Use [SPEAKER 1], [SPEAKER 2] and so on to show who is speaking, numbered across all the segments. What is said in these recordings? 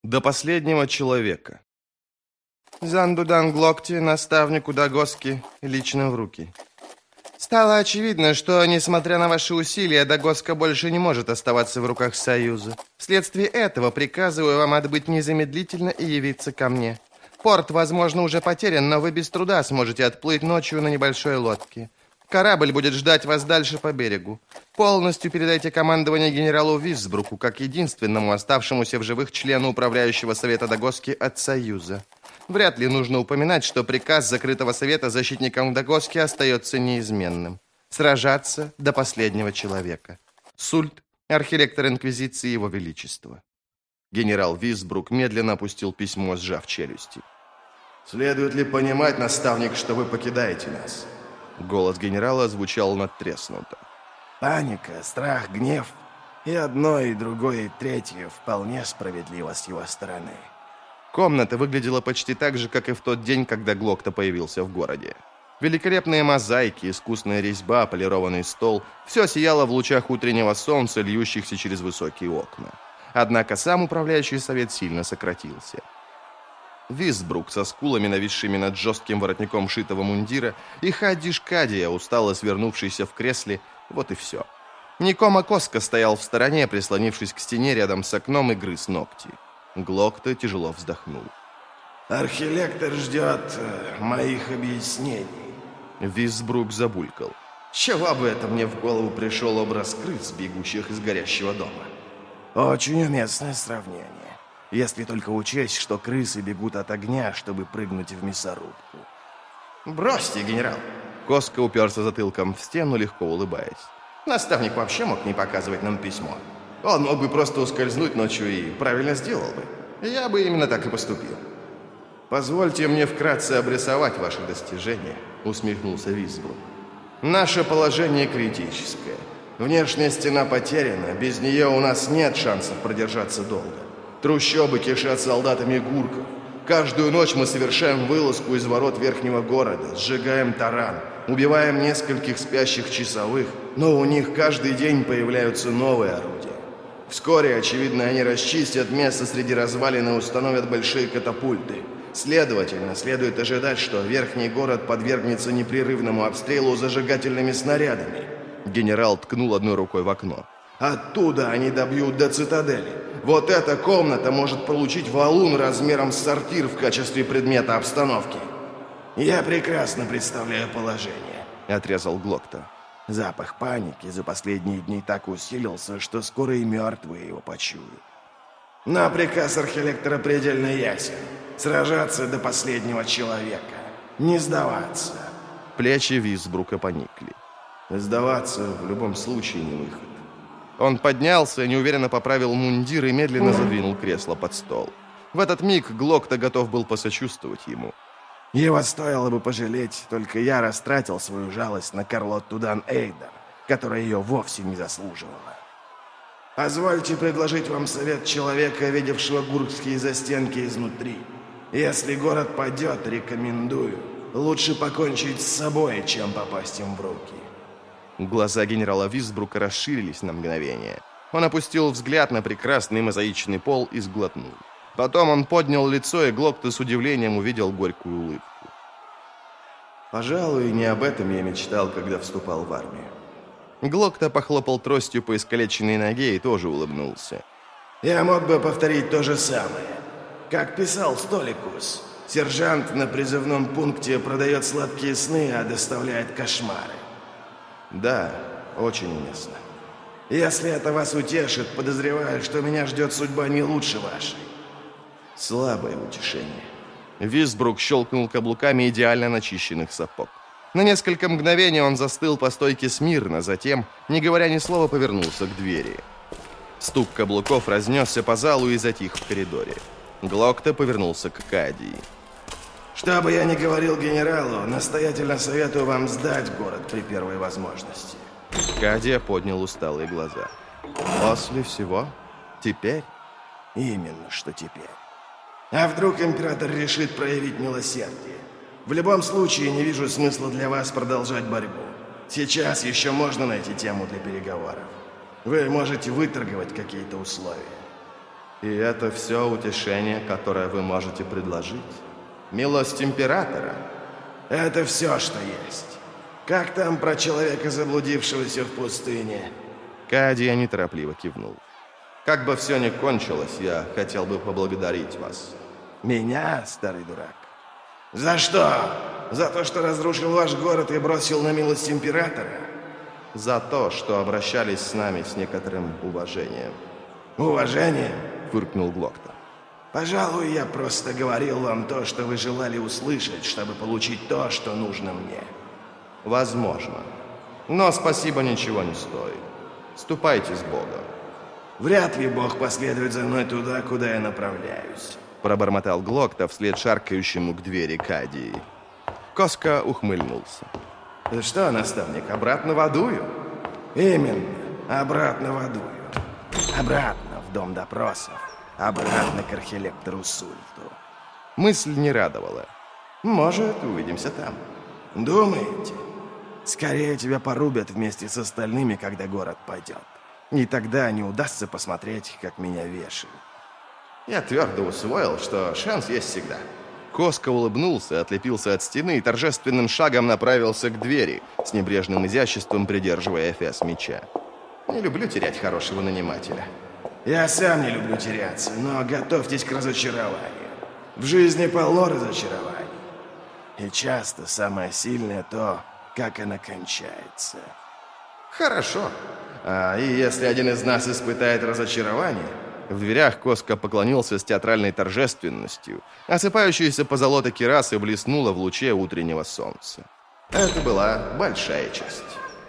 [SPEAKER 1] До последнего человека.
[SPEAKER 2] Зандудан Глокти, наставнику Дагоски, лично в руки. Стало очевидно, что, несмотря на ваши усилия, Дагоска больше не может оставаться в руках Союза. Вследствие этого приказываю вам отбыть незамедлительно и явиться ко мне. Порт, возможно, уже потерян, но вы без труда сможете отплыть ночью на небольшой лодке. Корабль будет ждать вас дальше по берегу. Полностью передайте командование генералу Висбруку, как единственному оставшемуся в живых члену управляющего совета Дагоски от Союза. Вряд ли нужно упоминать, что приказ закрытого совета защитникам Дагоски остается неизменным. Сражаться до последнего человека. Сульт, архилектор Инквизиции Его Величества.
[SPEAKER 1] Генерал Висбрук медленно опустил письмо, сжав челюсти.
[SPEAKER 3] «Следует ли понимать, наставник, что вы покидаете нас?»
[SPEAKER 1] Голос генерала звучал надтреснуто.
[SPEAKER 3] Паника, страх, гнев. И одно, и другое, и третье вполне справедливо с его стороны.
[SPEAKER 1] Комната выглядела почти так же, как и в тот день, когда Глокта появился в городе. Великолепные мозаики, искусная резьба, полированный стол – все сияло в лучах утреннего солнца, льющихся через высокие окна. Однако сам управляющий совет сильно сократился. Висбрук со скулами, нависшими над жестким воротником шитого мундира, и Хадиш Кадия, устало свернувшийся в кресле, вот и все. Никома Коска стоял в стороне, прислонившись к стене рядом с окном, и грыз ногти. Глокта тяжело вздохнул.
[SPEAKER 3] «Архилектор ждет моих объяснений».
[SPEAKER 1] Висбрук забулькал.
[SPEAKER 3] «Чего бы это мне в голову пришел образ крыс, бегущих из горящего дома?» «Очень уместное сравнение. Если только учесть, что крысы бегут от огня, чтобы прыгнуть в мясорубку». «Бросьте, генерал!»
[SPEAKER 1] Коска уперся затылком в стену, легко улыбаясь.
[SPEAKER 3] «Наставник вообще мог не показывать нам письмо. Он мог бы просто ускользнуть ночью и правильно сделал бы. Я бы именно так и поступил».
[SPEAKER 1] «Позвольте мне вкратце обрисовать ваши достижения», — усмехнулся Висбрук. «Наше положение критическое. Внешняя стена потеряна, без нее у нас нет шансов продержаться долго. Трущобы кишат солдатами гурков. Каждую ночь мы совершаем вылазку из ворот верхнего города, сжигаем таран, убиваем нескольких спящих часовых, но у них каждый день появляются новые орудия. Вскоре, очевидно, они расчистят место среди развалин и установят большие катапульты. Следовательно, следует ожидать, что верхний город подвергнется непрерывному обстрелу зажигательными снарядами». Генерал ткнул одной рукой в окно. «Оттуда они добьют до цитадели. Вот эта комната может получить валун размером с сортир в качестве предмета обстановки».
[SPEAKER 3] «Я прекрасно представляю положение»,
[SPEAKER 1] — отрезал Глокта.
[SPEAKER 3] «Запах паники за последние дни так усилился, что скоро и мертвые его почуют. Но приказ архилектора предельно ясен. Сражаться до последнего человека. Не сдаваться».
[SPEAKER 1] Плечи Висбрука поникли.
[SPEAKER 3] «Сдаваться в любом случае не выход».
[SPEAKER 1] Он поднялся, неуверенно поправил мундир и медленно задвинул кресло под стол. В этот миг Глокта готов был посочувствовать ему.
[SPEAKER 3] «Его стоило бы пожалеть, только я растратил свою жалость на Карлотту Дан Эйдер, которая ее вовсе не заслуживала. Позвольте предложить вам совет человека, видевшего гуркские застенки изнутри. Если город падет, рекомендую. Лучше покончить с собой, чем попасть им в руки».
[SPEAKER 1] Глаза генерала Висбрука расширились на мгновение. Он опустил взгляд на прекрасный мозаичный пол и сглотнул. Потом он поднял лицо, и Глокта с удивлением увидел горькую улыбку.
[SPEAKER 3] «Пожалуй, не об этом я мечтал, когда вступал в армию».
[SPEAKER 1] Глокта похлопал тростью по искалеченной ноге и тоже улыбнулся.
[SPEAKER 3] «Я мог бы повторить то же самое. Как писал Столикус, сержант на призывном пункте продает сладкие сны, а доставляет кошмары».
[SPEAKER 1] «Да, очень уместно».
[SPEAKER 3] «Если это вас утешит, подозреваю, что меня ждет судьба не лучше вашей».
[SPEAKER 1] Слабое утешение. Висбрук щелкнул каблуками идеально начищенных сапог. На несколько мгновений он застыл по стойке смирно, затем, не говоря ни слова, повернулся к двери. Стук каблуков разнесся по залу и затих в коридоре. Глокта повернулся к Кадии.
[SPEAKER 3] «Что бы я ни говорил генералу, настоятельно советую вам сдать город при первой возможности».
[SPEAKER 1] Кадия поднял усталые глаза. «После всего? Теперь?»
[SPEAKER 3] «Именно что теперь. А вдруг император решит проявить милосердие? В любом случае, не вижу смысла для вас продолжать борьбу. Сейчас еще можно найти тему для переговоров. Вы можете выторговать какие-то условия».
[SPEAKER 1] И это все утешение, которое вы можете предложить? Милость императора?
[SPEAKER 3] Это все, что есть. Как там про человека, заблудившегося в пустыне?
[SPEAKER 1] Кадия неторопливо кивнул. Как бы все ни кончилось, я хотел бы поблагодарить вас.
[SPEAKER 3] Меня, старый дурак? За что? За то, что разрушил ваш город и бросил на милость императора?
[SPEAKER 1] За то, что обращались с нами с некоторым уважением.
[SPEAKER 3] Уважением?
[SPEAKER 1] Фыркнул Глокта.
[SPEAKER 3] Пожалуй, я просто говорил вам то, что вы желали услышать, чтобы получить то, что нужно мне.
[SPEAKER 1] Возможно. Но спасибо ничего не стоит. Ступайте с Богом.
[SPEAKER 3] Вряд ли Бог последует за мной туда, куда я направляюсь.
[SPEAKER 1] Пробормотал Глокта вслед шаркающему к двери Кадии. Коска ухмыльнулся. Что, наставник, обратно в Адую?
[SPEAKER 3] Именно, обратно в Адую. Обратно в дом допросов. Обратно к архилектору Сульту.
[SPEAKER 1] Мысль не радовала. Может, увидимся там.
[SPEAKER 3] Думаете? Скорее тебя порубят вместе с остальными, когда город пойдет. И тогда не удастся посмотреть, как меня вешают.
[SPEAKER 1] Я твердо усвоил, что шанс есть всегда. Коска улыбнулся, отлепился от стены и торжественным шагом направился к двери, с небрежным изяществом придерживая эфес меча. Не люблю терять хорошего нанимателя.
[SPEAKER 3] Я сам не люблю теряться, но готовьтесь к разочарованию. В жизни полно разочарований. И часто самое сильное то, как она кончается.
[SPEAKER 1] Хорошо. И если один из нас испытает разочарование... В дверях Коска поклонился с театральной торжественностью. Осыпающаяся позолота кирасы блеснула в луче утреннего солнца. Это была большая честь.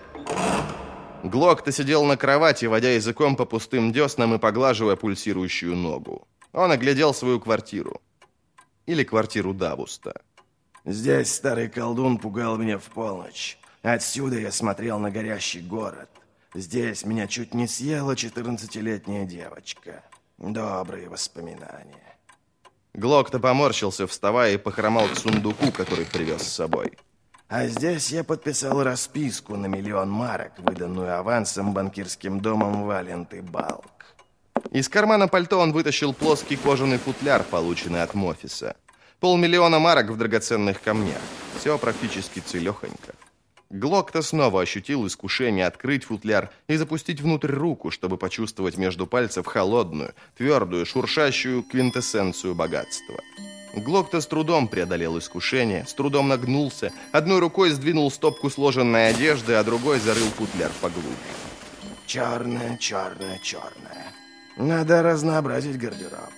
[SPEAKER 1] Глокта сидел на кровати, водя языком по пустым деснам и поглаживая пульсирующую ногу. Он оглядел свою квартиру. Или квартиру Давуста.
[SPEAKER 3] Здесь старый колдун пугал меня в полночь. Отсюда я смотрел на горящий город. Здесь меня чуть не съела 14-летняя девочка. Добрые воспоминания.
[SPEAKER 1] Глокта поморщился, вставая, и похромал к сундуку, который привез с собой.
[SPEAKER 3] А здесь я подписал расписку на 1 000 000 марок, выданную авансом банкирским домом Валент и Балк.
[SPEAKER 1] Из кармана пальто он вытащил плоский кожаный футляр, полученный от Мофиса. 500 000 марок в драгоценных камнях. Все практически целехонько. Глокта снова ощутил искушение открыть футляр и запустить внутрь руку, чтобы почувствовать между пальцев холодную, твердую, шуршащую квинтэссенцию богатства. Глокта с трудом преодолел искушение, с трудом нагнулся, одной рукой сдвинул стопку сложенной одежды, а другой зарыл футляр поглубже.
[SPEAKER 3] Черное, черное, черное. Надо разнообразить гардероб.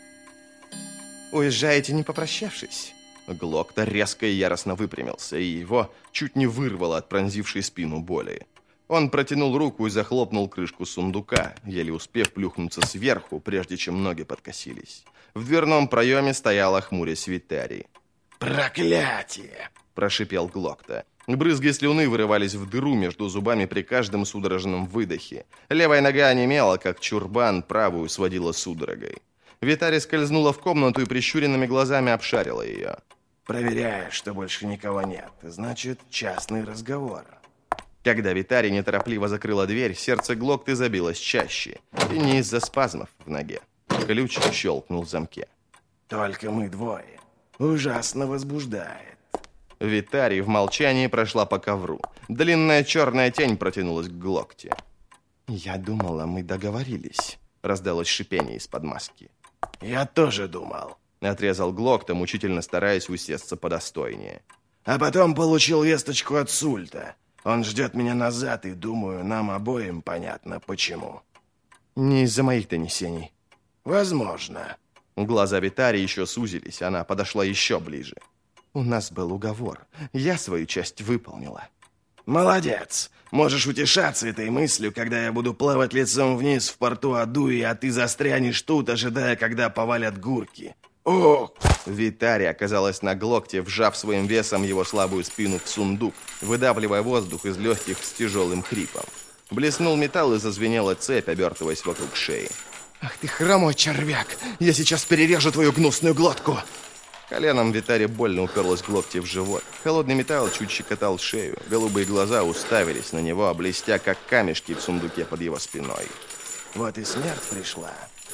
[SPEAKER 1] «Уезжаете, не попрощавшись?» Глокта резко и яростно выпрямился, и его чуть не вырвало от пронзившей спину боли. Он протянул руку и захлопнул крышку сундука, еле успев плюхнуться сверху, прежде чем ноги подкосились. В дверном проеме стояла хмурясь Витарий.
[SPEAKER 3] «Проклятие!»
[SPEAKER 1] – прошипел Глокта. Брызги слюны вырывались в дыру между зубами при каждом судорожном выдохе. Левая нога онемела, как чурбан, правую сводила судорогой. Витарий скользнула в комнату и прищуренными глазами обшарила ее.
[SPEAKER 3] «Проверяю, что больше никого нет. Значит, частный разговор».
[SPEAKER 1] Когда Витарий неторопливо закрыла дверь, сердце Глокты забилось чаще. И не из-за спазмов в ноге. Ключ щелкнул в замке.
[SPEAKER 3] «Только мы двое. Ужасно возбуждает».
[SPEAKER 1] Витарий в молчании прошла по ковру. Длинная черная тень протянулась к Глокте. «Я думала, мы договорились», — раздалось шипение из-под маски.
[SPEAKER 3] «Я тоже думал»,
[SPEAKER 1] — отрезал Глокта, мучительно стараясь усесться подостойнее.
[SPEAKER 3] «А потом получил весточку от Сульта. Он ждет меня назад, и, думаю, нам обоим понятно, почему».
[SPEAKER 1] «Не из-за моих донесений».
[SPEAKER 3] «Возможно».
[SPEAKER 1] Глаза Витарии еще сузились, она подошла еще ближе. «У нас был уговор. Я свою часть выполнила».
[SPEAKER 3] «Молодец. Можешь утешаться этой мыслью, когда я буду плавать лицом вниз в порту Адуи, а ты застрянешь тут, ожидая, когда повалят гурки. О!»
[SPEAKER 1] Витария оказалась на Глокте, вжав своим весом его слабую спину в сундук, выдавливая воздух из легких с тяжелым хрипом. Блеснул металл и зазвенела цепь, обертываясь вокруг шеи.
[SPEAKER 2] «Ах ты хромой червяк! Я сейчас перережу твою гнусную глотку!»
[SPEAKER 1] Коленом Витария больно уперлась Глокте в живот. Холодный металл чуть щекотал шею. Голубые глаза уставились на него, блестя, как камешки в сундуке под его спиной.
[SPEAKER 3] «Вот и смерть пришла.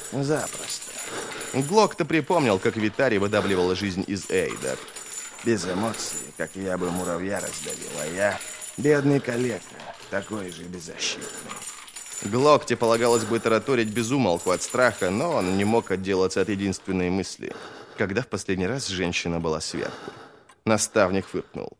[SPEAKER 3] Запросто.
[SPEAKER 2] Глокта припомнил, как Витарий выдавливал жизнь из Эйдер.
[SPEAKER 3] Без эмоций, как я бы муравья раздавил, а я бедный калека, такой же беззащитный.
[SPEAKER 2] Глокте полагалось бы тараторить без умолку от страха, но он не мог отделаться от единственной мысли. Когда в последний раз женщина была сверху? Наставник фыркнул.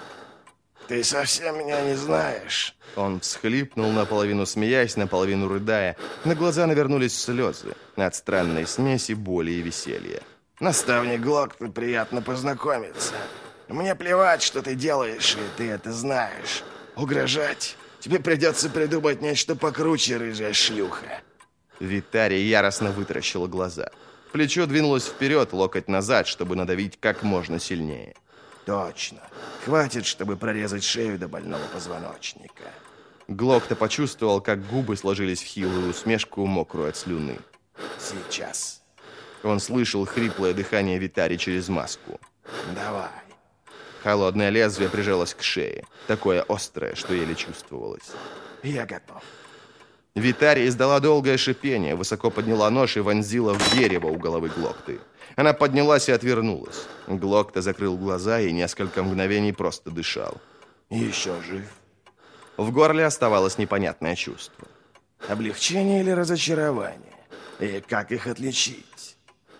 [SPEAKER 3] Ты совсем меня не знаешь.
[SPEAKER 2] Он всхлипнул, наполовину смеясь, наполовину рыдая. На глаза навернулись слезы от странной смеси боли и веселья.
[SPEAKER 3] Наставник Глокта, приятно познакомиться. Мне плевать, что ты делаешь, и ты это знаешь. Угрожать? Тебе придется придумать нечто покруче, рыжая шлюха.
[SPEAKER 2] Витарий яростно вытаращил глаза. Плечо двинулось вперед, локоть назад, чтобы надавить как можно сильнее.
[SPEAKER 3] Точно. Хватит, чтобы прорезать шею до больного позвоночника.
[SPEAKER 2] Глокта почувствовал, как губы сложились в хилую усмешку, мокрую от слюны.
[SPEAKER 3] Сейчас.
[SPEAKER 2] Он слышал хриплое дыхание Витарий через маску.
[SPEAKER 3] Давай.
[SPEAKER 2] Холодное лезвие прижалось к шее, такое острое, что еле чувствовалось.
[SPEAKER 3] Я готов.
[SPEAKER 2] Витарий издала долгое шипение, высоко подняла нож и вонзила в дерево у головы Глокты. Она поднялась и отвернулась. Глокта закрыл глаза и несколько мгновений просто дышал.
[SPEAKER 3] Еще жив.
[SPEAKER 2] В горле оставалось непонятное чувство.
[SPEAKER 3] Облегчение или разочарование? И как их отличить?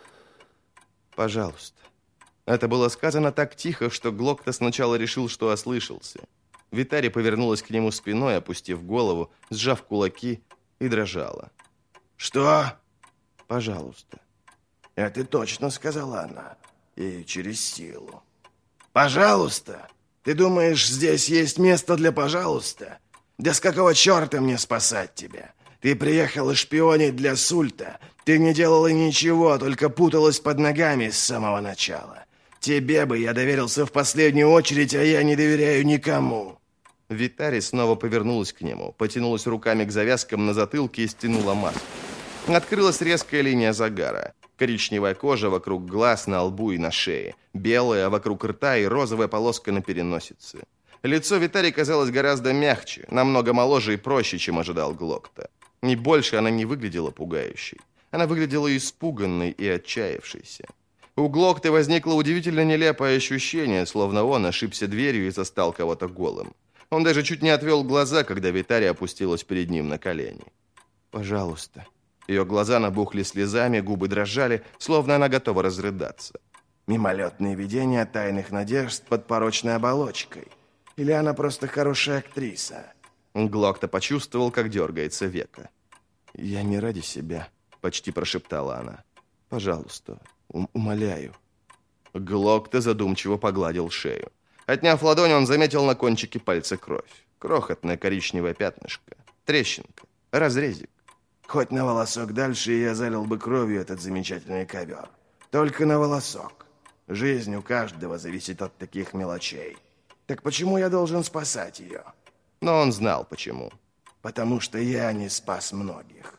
[SPEAKER 2] Пожалуйста. Это было сказано так тихо, что Глокта сначала решил, что ослышался. Витарий повернулась к нему спиной, опустив голову, сжав кулаки, и дрожала.
[SPEAKER 3] Что?
[SPEAKER 2] Пожалуйста.
[SPEAKER 3] Это точно сказала она. И через силу. Пожалуйста? Ты думаешь, здесь есть место для «пожалуйста»? Да с какого черта мне спасать тебя? Ты приехала шпионить для Сульта. Ты не делала ничего, только путалась под ногами с самого начала. Тебе бы я доверился в последнюю очередь, а я не доверяю никому.
[SPEAKER 2] Витарий снова повернулась к нему, потянулась руками к завязкам на затылке и стянула маску. Открылась резкая линия загара. Коричневая кожа вокруг глаз, на лбу и на шее. Белая вокруг рта и розовая полоска на переносице. Лицо Витарий казалось гораздо мягче, намного моложе и проще, чем ожидал Глокта. И больше она не выглядела пугающей. Она выглядела испуганной и отчаявшейся. У Глокты возникло удивительно нелепое ощущение, словно он ошибся дверью и застал кого-то голым. Он даже чуть не отвел глаза, когда Витарий опустилась перед ним на колени. «Пожалуйста». Ее глаза набухли слезами, губы дрожали, словно она готова разрыдаться.
[SPEAKER 3] Мимолетные видения тайных надежд под порочной оболочкой. Или она просто хорошая актриса?
[SPEAKER 2] Глокта почувствовал, как дергается века.
[SPEAKER 3] «Я не ради себя», — почти прошептала она. «Пожалуйста, умоляю».
[SPEAKER 2] Глокта задумчиво погладил шею. Отняв ладонь, он заметил на кончике пальца кровь. Крохотное коричневое пятнышко. Трещинка. Разрезик.
[SPEAKER 3] Хоть на волосок дальше, я залил бы кровью этот замечательный ковер. Только на волосок. Жизнь у каждого зависит от таких мелочей. Так почему я должен спасать ее?
[SPEAKER 2] Но он знал, почему.
[SPEAKER 3] Потому что я не спас многих.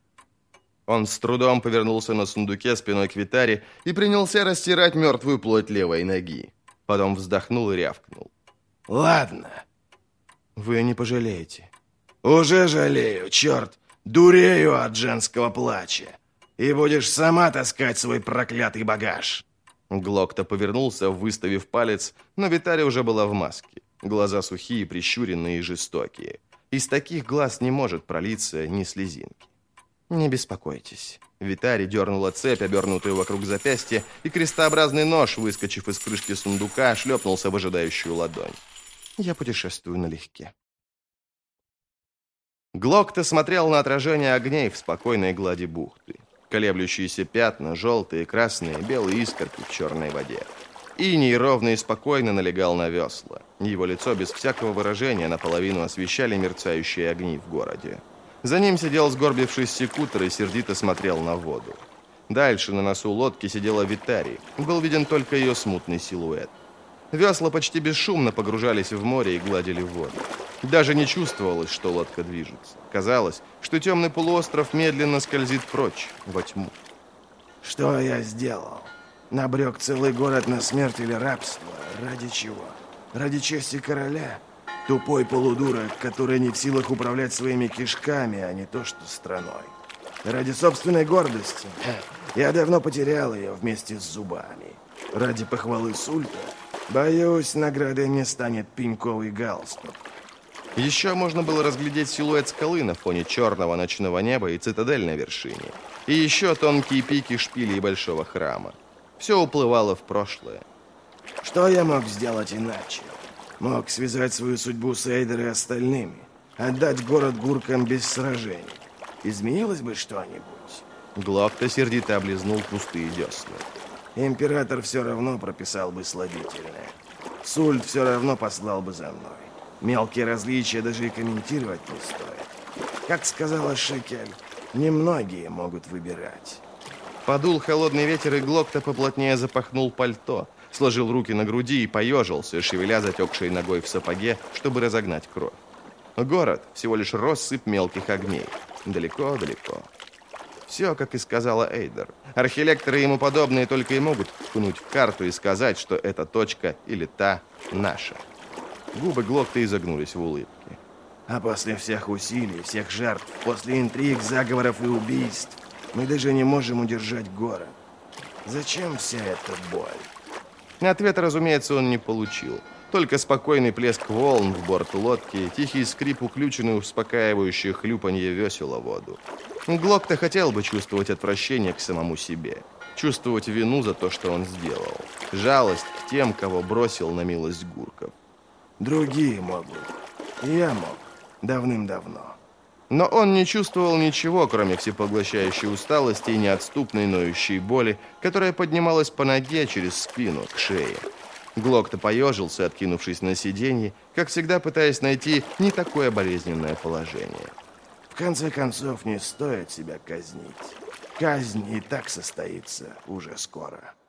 [SPEAKER 2] Он с трудом повернулся на сундуке спиной к Витари и принялся растирать мертвую плоть левой ноги. Потом вздохнул и рявкнул.
[SPEAKER 3] Ладно.
[SPEAKER 2] Вы не пожалеете.
[SPEAKER 3] Уже жалею, черт. Дурею от женского плача. И будешь сама таскать свой проклятый багаж.
[SPEAKER 2] Глокта повернулся, выставив палец, но Витари уже была в маске. Глаза сухие, прищуренные и жестокие. Из таких глаз не может пролиться ни слезинки. «Не беспокойтесь». Витарий дернула цепь, обернутую вокруг запястья, и крестообразный нож, выскочив из крышки сундука, шлепнулся в ожидающую ладонь. «Я путешествую налегке». Глокта смотрел на отражение огней в спокойной глади бухты. Колеблющиеся пятна, желтые, красные, белые искорки в черной воде. Иней ровно и спокойно налегал на весла. Его лицо без всякого выражения наполовину освещали мерцающие огни в городе. За ним сидел сгорбившись секутор и сердито смотрел на воду. Дальше на носу лодки сидела Витарий. Был виден только ее смутный силуэт. Весла почти бесшумно погружались в море и гладили воду. Даже не чувствовалось, что лодка движется. Казалось, что темный полуостров медленно скользит прочь, во тьму.
[SPEAKER 3] Что я сделал? Набрек целый город на смерть или рабство? Ради чего? Ради чести короля? Тупой полудурок, который не в силах управлять своими кишками, а не то что страной. Ради собственной гордости я давно потерял ее вместе с зубами. Ради похвалы Сульта, боюсь, наградой не станет пеньковый галстук.
[SPEAKER 2] Еще можно было разглядеть силуэт скалы на фоне черного ночного неба и цитадель на вершине. И еще тонкие пики шпилей большого храма. Все уплывало в прошлое.
[SPEAKER 3] Что я мог сделать иначе? Мог связать свою судьбу с Эйдер и остальными, отдать город гуркам без сражений. Изменилось бы что-нибудь?
[SPEAKER 2] Глокта сердито облизнул пустые десны.
[SPEAKER 3] Император все равно прописал бы слабительное. Сульт все равно послал бы за мной. Мелкие различия даже и комментировать не стоит. Как сказала Шекель, немногие могут выбирать.
[SPEAKER 2] Подул холодный ветер, и Глокта поплотнее запахнул пальто, сложил руки на груди и поежился, шевеля затекшей ногой в сапоге, чтобы разогнать кровь. Город — всего лишь россыпь мелких огней. Далеко-далеко. Все, как и сказала Эйдер. Архилекторы и ему подобные только и могут ткнуть в карту и сказать, что эта точка или та наша. Губы Глокта изогнулись в улыбке.
[SPEAKER 3] А после всех усилий, всех жертв, после интриг, заговоров и убийств, мы даже не можем удержать город. Зачем вся эта боль?
[SPEAKER 2] Ответа, разумеется, он не получил. Только спокойный плеск волн в борт лодки, тихий скрип уключенный, успокаивающий хлюпанье весел о воду. Глокта хотел бы чувствовать отвращение к самому себе. Чувствовать вину за то, что он сделал. Жалость к тем, кого бросил на милость гурков.
[SPEAKER 3] Другие могут. Я мог. Давным-давно.
[SPEAKER 2] Но он не чувствовал ничего, кроме всепоглощающей усталости и неотступной ноющей боли, которая поднималась по ноге через спину к шее. Глокта поежился, откинувшись на сиденье, как всегда пытаясь найти не такое болезненное положение.
[SPEAKER 3] В конце концов, не стоит себя казнить. Казнь и так состоится уже скоро.